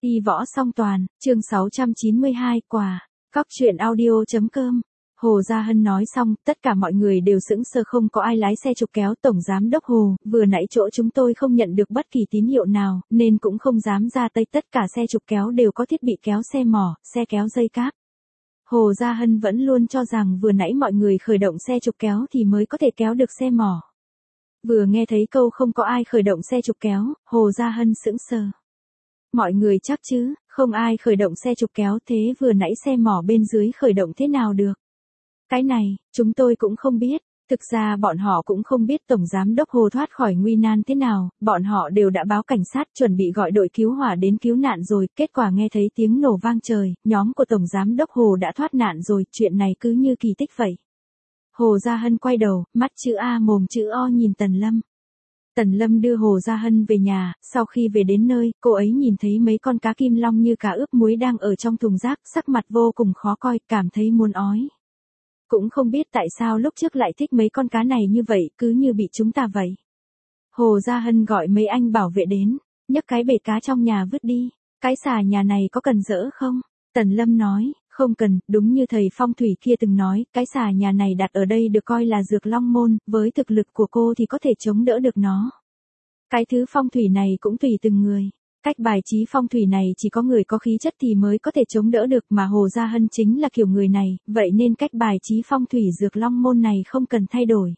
Đi võ song toàn, chương 692, quà. Cóc truyện audio.com. Hồ Gia Hân nói xong, tất cả mọi người đều sững sờ, không có ai lái xe trục kéo. Tổng giám đốc Hồ, vừa nãy chỗ chúng tôi không nhận được bất kỳ tín hiệu nào, nên cũng không dám ra tay. Tất cả xe trục kéo đều có thiết bị kéo xe mỏ, xe kéo dây cáp. Hồ Gia Hân vẫn luôn cho rằng vừa nãy mọi người khởi động xe trục kéo thì mới có thể kéo được xe mỏ. Vừa nghe thấy câu không có ai khởi động xe trục kéo, Hồ Gia Hân sững sờ. Mọi người chắc chứ, không ai khởi động xe trục kéo, thế vừa nãy xe mỏ bên dưới khởi động thế nào được? Cái này, chúng tôi cũng không biết. Thực ra bọn họ cũng không biết Tổng Giám đốc Hồ thoát khỏi nguy nan thế nào, bọn họ đều đã báo cảnh sát chuẩn bị gọi đội cứu hỏa đến cứu nạn rồi, kết quả nghe thấy tiếng nổ vang trời, nhóm của Tổng Giám đốc Hồ đã thoát nạn rồi, chuyện này cứ như kỳ tích vậy. Hồ Gia Hân quay đầu, mắt chữ A mồm chữ O nhìn Tần Lâm. Tần Lâm đưa Hồ Gia Hân về nhà, sau khi về đến nơi, cô ấy nhìn thấy mấy con cá kim long như cá ướp muối đang ở trong thùng rác, sắc mặt vô cùng khó coi, cảm thấy muốn ói. Cũng không biết tại sao lúc trước lại thích mấy con cá này như vậy, cứ như bị chúng ta vậy. Hồ Gia Hân gọi mấy anh bảo vệ đến, nhấc cái bể cá trong nhà vứt đi. Cái xà nhà này có cần dỡ không? Tần Lâm nói, không cần, đúng như thầy phong thủy kia từng nói, cái xà nhà này đặt ở đây được coi là dược long môn, với thực lực của cô thì có thể chống đỡ được nó. Cái thứ phong thủy này cũng tùy từng người. Cách bài trí phong thủy này chỉ có người có khí chất thì mới có thể chống đỡ được, mà Hồ Gia Hân chính là kiểu người này, vậy nên cách bài trí phong thủy dược long môn này không cần thay đổi.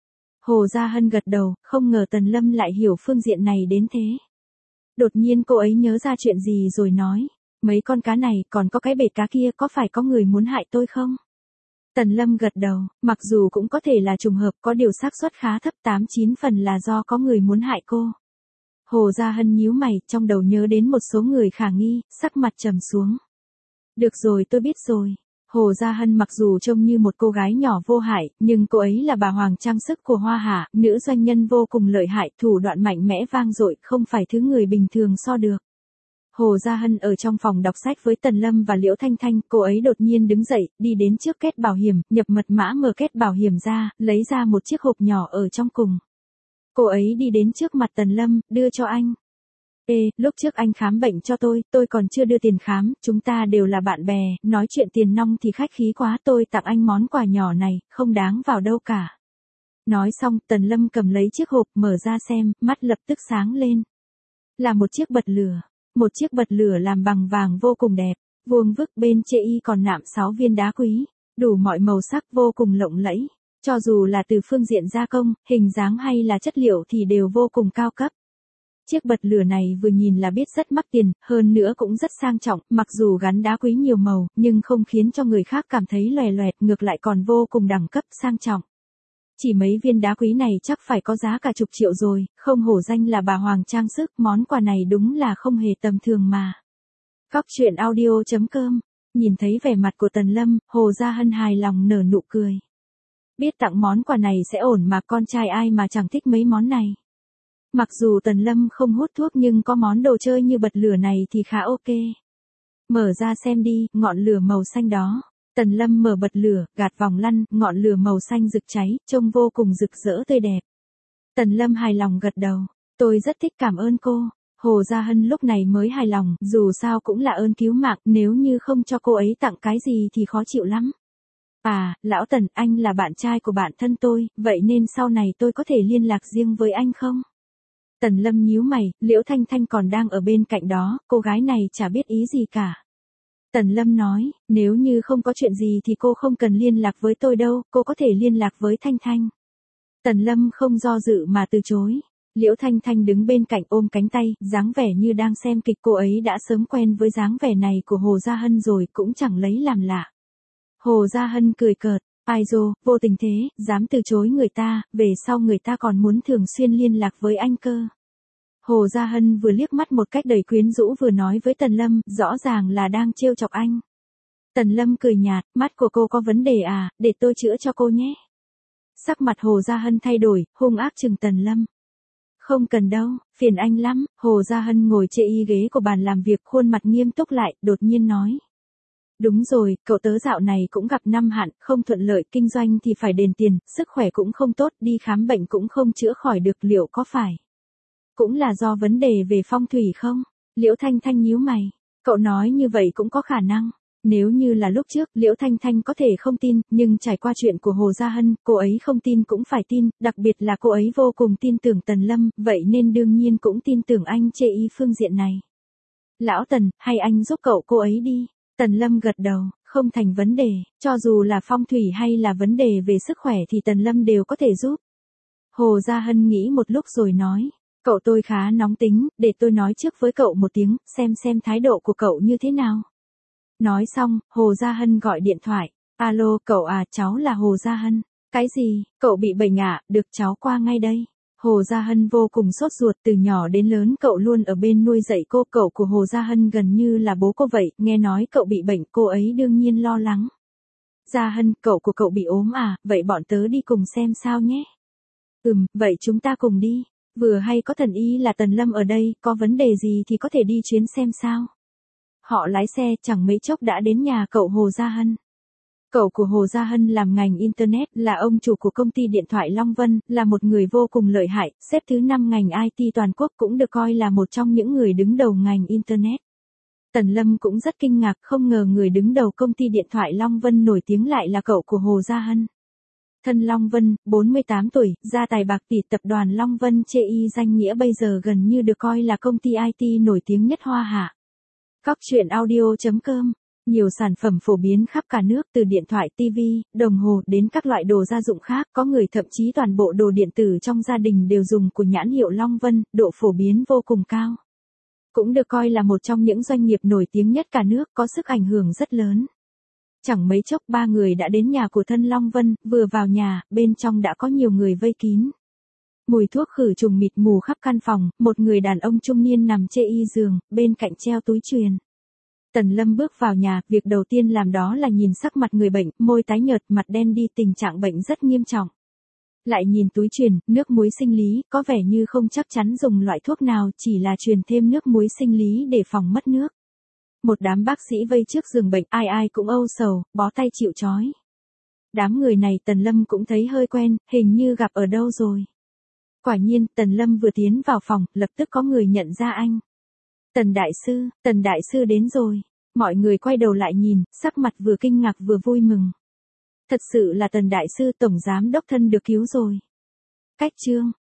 Hồ Gia Hân gật đầu, không ngờ Tần Lâm lại hiểu phương diện này đến thế. Đột nhiên cô ấy nhớ ra chuyện gì rồi nói, mấy con cá này còn có cái bể cá kia, có phải có người muốn hại tôi không? Tần Lâm gật đầu, mặc dù cũng có thể là trùng hợp, có điều xác suất khá thấp, 8-9 phần là do có người muốn hại cô. Hồ Gia Hân nhíu mày, trong đầu nhớ đến một số người khả nghi, sắc mặt trầm xuống. Được rồi, tôi biết rồi. Hồ Gia Hân mặc dù trông như một cô gái nhỏ vô hại, nhưng cô ấy là bà hoàng trang sức của Hoa Hạ, nữ doanh nhân vô cùng lợi hại, thủ đoạn mạnh mẽ vang dội, không phải thứ người bình thường so được. Hồ Gia Hân ở trong phòng đọc sách với Tần Lâm và Liễu Thanh Thanh, cô ấy đột nhiên đứng dậy, đi đến trước két bảo hiểm, nhập mật mã mở két bảo hiểm ra, lấy ra một chiếc hộp nhỏ ở trong cùng. Cô ấy đi đến trước mặt Tần Lâm, đưa cho anh. Lúc trước anh khám bệnh cho tôi còn chưa đưa tiền khám, chúng ta đều là bạn bè, nói chuyện tiền nong thì khách khí quá, tôi tặng anh món quà nhỏ này, không đáng vào đâu cả. Nói xong, Tần Lâm cầm lấy chiếc hộp, mở ra xem, mắt lập tức sáng lên. Là một chiếc bật lửa. Một chiếc bật lửa làm bằng vàng vô cùng đẹp, vuông vức, bên chê y còn nạm 6 viên đá quý, đủ mọi màu sắc, vô cùng lộng lẫy. Cho dù là từ phương diện gia công, hình dáng hay là chất liệu thì đều vô cùng cao cấp. Chiếc bật lửa này vừa nhìn là biết rất mắc tiền, hơn nữa cũng rất sang trọng, mặc dù gắn đá quý nhiều màu, nhưng không khiến cho người khác cảm thấy loè loẹt, ngược lại còn vô cùng đẳng cấp, sang trọng. Chỉ mấy viên đá quý này chắc phải có giá cả chục triệu rồi, không hổ danh là bà hoàng trang sức, món quà này đúng là không hề tầm thường mà. Cóc truyện audio.com. Nhìn thấy vẻ mặt của Tần Lâm, Hồ Gia Hân hài lòng nở nụ cười. Biết tặng món quà này sẽ ổn mà, con trai ai mà chẳng thích mấy món này. Mặc dù Tần Lâm không hút thuốc nhưng có món đồ chơi như bật lửa này thì khá ok. Mở ra xem đi, ngọn lửa màu xanh đó. Tần Lâm mở bật lửa, gạt vòng lăn, ngọn lửa màu xanh rực cháy, trông vô cùng rực rỡ tươi đẹp. Tần Lâm hài lòng gật đầu, tôi rất thích, cảm ơn cô. Hồ Gia Hân lúc này mới hài lòng, dù sao cũng là ơn cứu mạng, nếu như không cho cô ấy tặng cái gì thì khó chịu lắm. À, lão Tần, anh là bạn trai của bạn thân tôi, vậy nên sau này tôi có thể liên lạc riêng với anh không? Tần Lâm nhíu mày, Liễu Thanh Thanh còn đang ở bên cạnh đó, cô gái này chả biết ý gì cả. Tần Lâm nói, nếu như không có chuyện gì thì cô không cần liên lạc với tôi đâu, cô có thể liên lạc với Thanh Thanh. Tần Lâm không do dự mà từ chối. Liễu Thanh Thanh đứng bên cạnh ôm cánh tay, dáng vẻ như đang xem kịch, cô ấy đã sớm quen với dáng vẻ này của Hồ Gia Hân rồi, cũng chẳng lấy làm lạ. Hồ Gia Hân cười cợt, ai dô, vô tình thế, dám từ chối người ta, về sau người ta còn muốn thường xuyên liên lạc với anh cơ. Hồ Gia Hân vừa liếc mắt một cách đầy quyến rũ vừa nói với Tần Lâm, rõ ràng là đang trêu chọc anh. Tần Lâm cười nhạt, mắt của cô có vấn đề à, để tôi chữa cho cô nhé. Sắc mặt Hồ Gia Hân thay đổi, hung ác trừng Tần Lâm. Không cần đâu, phiền anh lắm. Hồ Gia Hân ngồi chê y ghế của bàn làm việc, khuôn mặt nghiêm túc lại, đột nhiên nói. Đúng rồi, cậu tớ dạo này cũng gặp năm hạn, không thuận lợi, kinh doanh thì phải đền tiền, sức khỏe cũng không tốt, đi khám bệnh cũng không chữa khỏi được, liệu có phải cũng là do vấn đề về phong thủy không? Liễu Thanh Thanh nhíu mày. Cậu nói như vậy cũng có khả năng. Nếu như là lúc trước, Liễu Thanh Thanh có thể không tin, nhưng trải qua chuyện của Hồ Gia Hân, cô ấy không tin cũng phải tin, đặc biệt là cô ấy vô cùng tin tưởng Tần Lâm, vậy nên đương nhiên cũng tin tưởng anh chê y phương diện này. Lão Tần, hay anh giúp cậu cô ấy đi. Tần Lâm gật đầu, không thành vấn đề, cho dù là phong thủy hay là vấn đề về sức khỏe thì Tần Lâm đều có thể giúp. Hồ Gia Hân nghĩ một lúc rồi nói, cậu tôi khá nóng tính, để tôi nói trước với cậu một tiếng, xem thái độ của cậu như thế nào. Nói xong, Hồ Gia Hân gọi điện thoại, alo cậu à, cháu là Hồ Gia Hân. Cái gì, cậu bị bệnh à, được cháu qua ngay đây. Hồ Gia Hân vô cùng sốt ruột, từ nhỏ đến lớn cậu luôn ở bên nuôi dạy cô, cậu của Hồ Gia Hân gần như là bố cô vậy, nghe nói cậu bị bệnh cô ấy đương nhiên lo lắng. Gia Hân, cậu của cậu bị ốm à, vậy bọn tớ đi cùng xem sao nhé. Vậy chúng ta cùng đi, vừa hay có thần y là Tần Lâm ở đây, có vấn đề gì thì có thể đi chuyến xem sao. Họ lái xe chẳng mấy chốc đã đến nhà cậu Hồ Gia Hân. Cậu của Hồ Gia Hân làm ngành Internet, là ông chủ của công ty điện thoại Long Vân, là một người vô cùng lợi hại, xếp thứ 5 ngành IT toàn quốc, cũng được coi là một trong những người đứng đầu ngành Internet. Tần Lâm cũng rất kinh ngạc, không ngờ người đứng đầu công ty điện thoại Long Vân nổi tiếng lại là cậu của Hồ Gia Hân. Thân Long Vân, 48 tuổi, gia tài bạc tỷ, tập đoàn Long Vân chê y danh nghĩa bây giờ gần như được coi là công ty IT nổi tiếng nhất Hoa Hạ. Cóc truyện audio.com. Nhiều sản phẩm phổ biến khắp cả nước, từ điện thoại, TV, đồng hồ đến các loại đồ gia dụng khác, có người thậm chí toàn bộ đồ điện tử trong gia đình đều dùng của nhãn hiệu Long Vân, độ phổ biến vô cùng cao. Cũng được coi là một trong những doanh nghiệp nổi tiếng nhất cả nước, có sức ảnh hưởng rất lớn. Chẳng mấy chốc ba người đã đến nhà của thân Long Vân, vừa vào nhà, bên trong đã có nhiều người vây kín. Mùi thuốc khử trùng mịt mù khắp căn phòng, một người đàn ông trung niên nằm chê y giường, bên cạnh treo túi truyền. Tần Lâm bước vào nhà, việc đầu tiên làm đó là nhìn sắc mặt người bệnh, môi tái nhợt, mặt đen đi, tình trạng bệnh rất nghiêm trọng. Lại nhìn túi truyền, nước muối sinh lý, có vẻ như không chắc chắn dùng loại thuốc nào, chỉ là truyền thêm nước muối sinh lý để phòng mất nước. Một đám bác sĩ vây trước giường bệnh, ai ai cũng âu sầu, bó tay chịu trói. Đám người này Tần Lâm cũng thấy hơi quen, hình như gặp ở đâu rồi. Quả nhiên, Tần Lâm vừa tiến vào phòng, lập tức có người nhận ra anh. Tần Đại Sư đến rồi. Mọi người quay đầu lại nhìn, sắc mặt vừa kinh ngạc vừa vui mừng. Thật sự là Tần Đại Sư, Tổng Giám Đốc thân được cứu rồi. Cách chương